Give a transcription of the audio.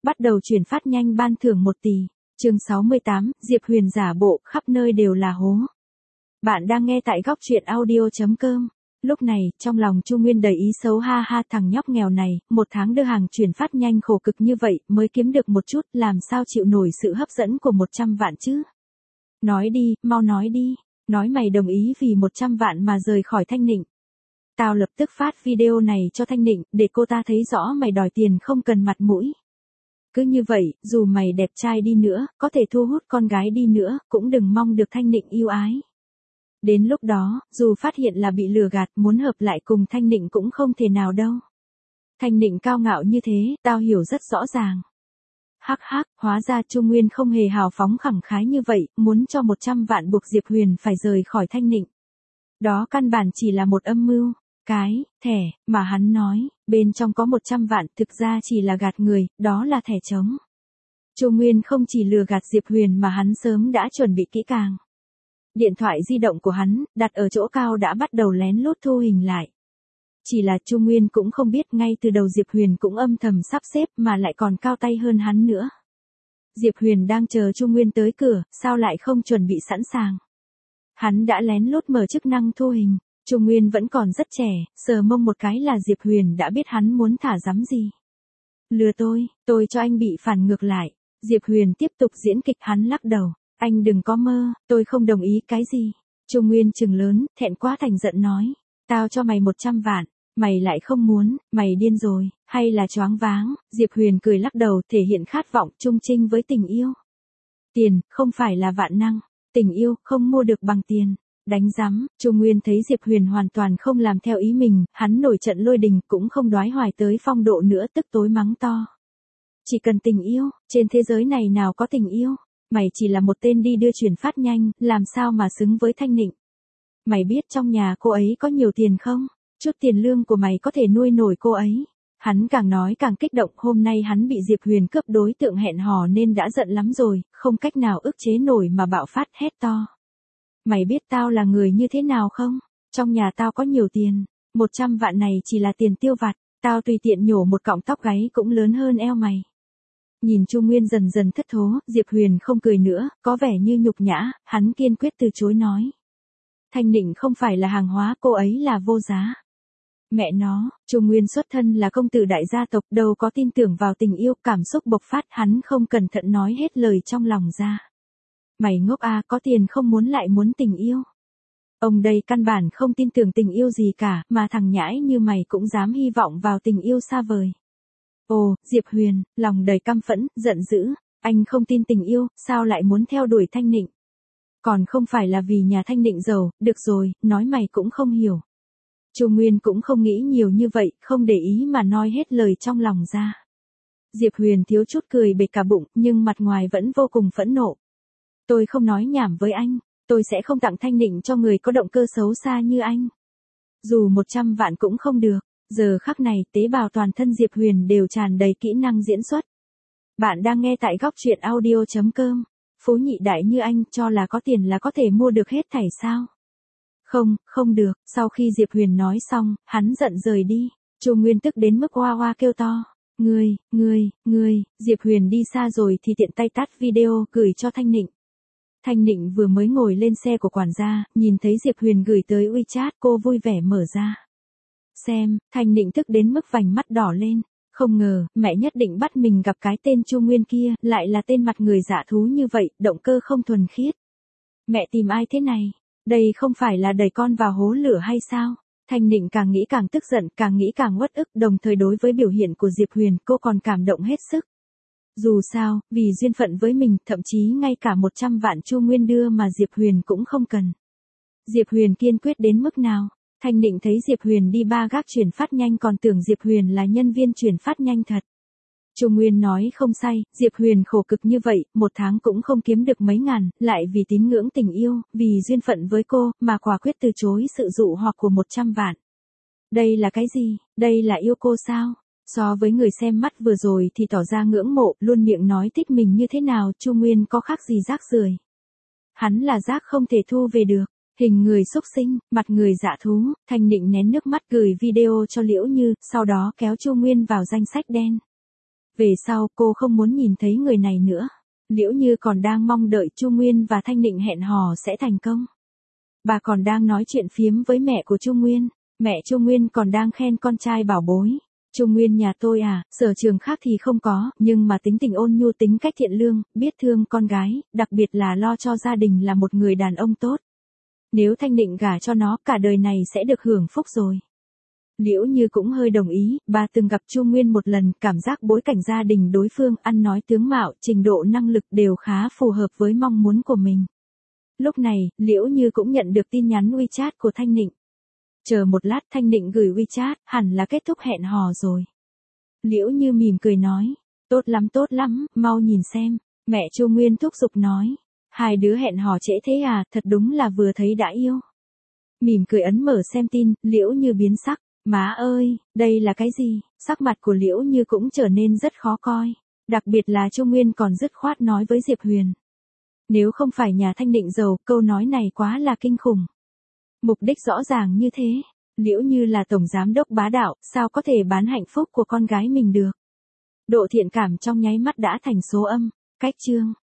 bắt đầu chuyển phát nhanh ban thưởng 1 tỷ. Chương 68, Diệp Huyền giả bộ, khắp nơi đều là hố. Bạn đang nghe tại góc truyện audio.com. Lúc này, trong lòng Chu Nguyên đầy ý xấu, ha ha, thằng nhóc nghèo này, 1 tháng đưa hàng chuyển phát nhanh khổ cực như vậy, mới kiếm được một chút, làm sao chịu nổi sự hấp dẫn của 100 vạn chứ? Nói đi, mau nói đi, nói mày đồng ý vì 100 vạn mà rời khỏi Thanh Nịnh. Tao lập tức phát video này cho Thanh Nịnh, để cô ta thấy rõ mày đòi tiền không cần mặt mũi. Cứ như vậy, dù mày đẹp trai đi nữa, có thể thu hút con gái đi nữa, cũng đừng mong được Thanh Nịnh yêu ái. Đến lúc đó, dù phát hiện là bị lừa gạt, muốn hợp lại cùng Thanh Nịnh cũng không thể nào đâu. Thanh Nịnh cao ngạo như thế, tao hiểu rất rõ ràng. Hắc hắc, hóa ra Chu Nguyên không hề hào phóng khẳng khái như vậy, muốn cho 100 vạn buộc Diệp Huyền phải rời khỏi Thanh Nịnh. Đó căn bản chỉ là một âm mưu. Cái thẻ mà hắn nói, bên trong có 100 vạn, thực ra chỉ là gạt người, đó là thẻ trống. Chu Nguyên không chỉ lừa gạt Diệp Huyền mà hắn sớm đã chuẩn bị kỹ càng. Điện thoại di động của hắn, đặt ở chỗ cao đã bắt đầu lén lút thu hình lại. Chỉ là Chu Nguyên cũng không biết ngay từ đầu Diệp Huyền cũng âm thầm sắp xếp mà lại còn cao tay hơn hắn nữa. Diệp Huyền đang chờ Chu Nguyên tới cửa, sao lại không chuẩn bị sẵn sàng. Hắn đã lén lút mở chức năng thu hình. Chu Nguyên vẫn còn rất trẻ, sờ mông một cái là Diệp Huyền đã biết hắn muốn thả rắm gì. Lừa tôi cho anh bị phản ngược lại. Diệp Huyền tiếp tục diễn kịch, hắn lắc đầu. Anh đừng có mơ, tôi không đồng ý cái gì. Chu Nguyên trừng lớn, thẹn quá thành giận nói. Tao cho mày 100 vạn, mày lại không muốn, mày điên rồi, hay là choáng váng. Diệp Huyền cười lắc đầu, thể hiện khát vọng chung chinh với tình yêu. Tiền, không phải là vạn năng, tình yêu, không mua được bằng tiền. Đánh rắm, Chu Nguyên thấy Diệp Huyền hoàn toàn không làm theo ý mình, hắn nổi trận lôi đình, cũng không đoái hoài tới phong độ nữa, tức tối mắng to. Chỉ cần tình yêu, trên thế giới này nào có tình yêu, mày chỉ là một tên đi đưa chuyển phát nhanh, làm sao mà xứng với Thanh Nịnh. Mày biết trong nhà cô ấy có nhiều tiền không? Chút tiền lương của mày có thể nuôi nổi cô ấy. Hắn càng nói càng kích động, hôm nay hắn bị Diệp Huyền cướp đối tượng hẹn hò nên đã giận lắm rồi, không cách nào ức chế nổi mà bạo phát hét to. Mày biết tao là người như thế nào không? Trong nhà tao có nhiều tiền, 100 vạn này chỉ là tiền tiêu vặt, tao tùy tiện nhổ một cọng tóc gáy cũng lớn hơn eo mày. Nhìn Chu Nguyên dần dần thất thố, Diệp Huyền không cười nữa, có vẻ như nhục nhã, hắn kiên quyết từ chối nói. Thanh Nịnh không phải là hàng hóa, cô ấy là vô giá. Mẹ nó, Chu Nguyên xuất thân là công tử đại gia tộc, đâu có tin tưởng vào tình yêu, cảm xúc bộc phát, hắn không cẩn thận nói hết lời trong lòng ra. Mày ngốc à, có tiền không muốn lại muốn tình yêu. Ông đây căn bản không tin tưởng tình yêu gì cả, mà thằng nhãi như mày cũng dám hy vọng vào tình yêu xa vời. Ồ, Diệp Huyền, lòng đầy căm phẫn, giận dữ, anh không tin tình yêu, sao lại muốn theo đuổi Thanh Nịnh? Còn không phải là vì nhà Thanh Nịnh giàu, được rồi, nói mày cũng không hiểu. Chu Nguyên cũng không nghĩ nhiều như vậy, không để ý mà nói hết lời trong lòng ra. Diệp Huyền thiếu chút cười bệt cả bụng, nhưng mặt ngoài vẫn vô cùng phẫn nộ. Tôi không nói nhảm với anh, tôi sẽ không tặng Thanh Nịnh cho người có động cơ xấu xa như anh. Dù 100 vạn cũng không được, giờ khắc này tế bào toàn thân Diệp Huyền đều tràn đầy kỹ năng diễn xuất. Bạn đang nghe tại góc truyện audio.com, phú nhị đại như anh cho là có tiền là có thể mua được hết thảy sao? Không được, sau khi Diệp Huyền nói xong, hắn giận rời đi, Chu Nguyên tức đến mức oa oa kêu to. Ngươi, Diệp Huyền đi xa rồi thì tiện tay tắt video, gửi cho Thanh Nịnh. Thanh Nịnh vừa mới ngồi lên xe của quản gia, nhìn thấy Diệp Huyền gửi tới WeChat, cô vui vẻ mở ra. Xem, Thanh Nịnh tức đến mức vành mắt đỏ lên, không ngờ, mẹ nhất định bắt mình gặp cái tên Chu Nguyên kia, lại là tên mặt người dạ thú như vậy, động cơ không thuần khiết. Mẹ tìm ai thế này? Đây không phải là đẩy con vào hố lửa hay sao? Thanh Nịnh càng nghĩ càng tức giận, càng nghĩ càng uất ức, đồng thời đối với biểu hiện của Diệp Huyền, cô còn cảm động hết sức. Dù sao, vì duyên phận với mình, thậm chí ngay cả 100 vạn Chu Nguyên đưa mà Diệp Huyền cũng không cần. Diệp Huyền kiên quyết đến mức nào? Thanh Nịnh thấy Diệp Huyền đi 3 gác chuyển phát nhanh còn tưởng Diệp Huyền là nhân viên chuyển phát nhanh thật. Chu Nguyên nói không sai, Diệp Huyền khổ cực như vậy, 1 tháng cũng không kiếm được mấy ngàn, lại vì tín ngưỡng tình yêu, vì duyên phận với cô, mà quả quyết từ chối sự dụ hoặc của 100 vạn. Đây là cái gì? Đây là yêu cô sao? So với người xem mắt vừa rồi thì tỏ ra ngưỡng mộ, luôn miệng nói thích mình như thế nào, Chu Nguyên có khác gì rác rưởi. Hắn là rác không thể thu về được. Hình người xúc sinh, mặt người dạ thú, Thanh Nịnh nén nước mắt gửi video cho Liễu Như, sau đó kéo Chu Nguyên vào danh sách đen. Về sau cô không muốn nhìn thấy người này nữa. Liễu Như còn đang mong đợi Chu Nguyên và Thanh Nịnh hẹn hò sẽ thành công. Bà còn đang nói chuyện phiếm với mẹ của Chu Nguyên. Mẹ Chu Nguyên còn đang khen con trai bảo bối. Chu Nguyên nhà tôi à, sở trường khác thì không có, nhưng mà tính tình ôn nhu, tính cách thiện lương, biết thương con gái, đặc biệt là lo cho gia đình, là một người đàn ông tốt. Nếu Thanh Nịnh gả cho nó, cả đời này sẽ được hưởng phúc rồi. Liễu Như cũng hơi đồng ý, bà từng gặp Chu Nguyên một lần, cảm giác bối cảnh gia đình đối phương, ăn nói tướng mạo, trình độ năng lực đều khá phù hợp với mong muốn của mình. Lúc này, Liễu Như cũng nhận được tin nhắn WeChat của Thanh Nịnh. Chờ một lát, Thanh Nịnh gửi WeChat, hẳn là kết thúc hẹn hò rồi. Liễu Như mỉm cười nói, tốt lắm, mau nhìn xem. Mẹ Chu Nguyên thúc giục nói, hai đứa hẹn hò trễ thế à, thật đúng là vừa thấy đã yêu. Mỉm cười ấn mở xem tin, Liễu Như biến sắc, má ơi, đây là cái gì? Sắc mặt của Liễu Như cũng trở nên rất khó coi. Đặc biệt là Chu Nguyên còn dứt khoát nói với Diệp Huyền. Nếu không phải nhà Thanh Nịnh giàu, câu nói này quá là kinh khủng. Mục đích rõ ràng như thế. Liễu Như là tổng giám đốc bá đạo, sao có thể bán hạnh phúc của con gái mình được? Độ thiện cảm trong nháy mắt đã thành số âm. Cách chương